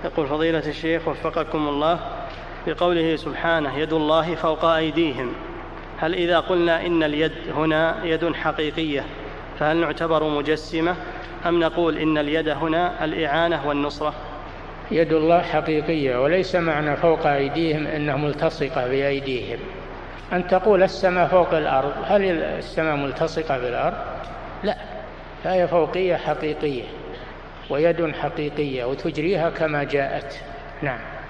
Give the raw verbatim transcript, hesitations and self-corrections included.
يقول فضيلة الشيخ وفقكم الله، بقوله سبحانه يد الله فوق أيديهم، هل إذا قلنا إن اليد هنا يد حقيقية فهل نعتبر مجسمة أم نقول إن اليد هنا الإعانة والنصرة؟ يد الله حقيقية، وليس معنى فوق أيديهم أنها ملتصقة بأيديهم. أن تقول السماء فوق الأرض، هل السماء ملتصقة بالأرض؟ لا، فهي فوقية حقيقية ويد حقيقية وتجريها كما جاءت. نعم.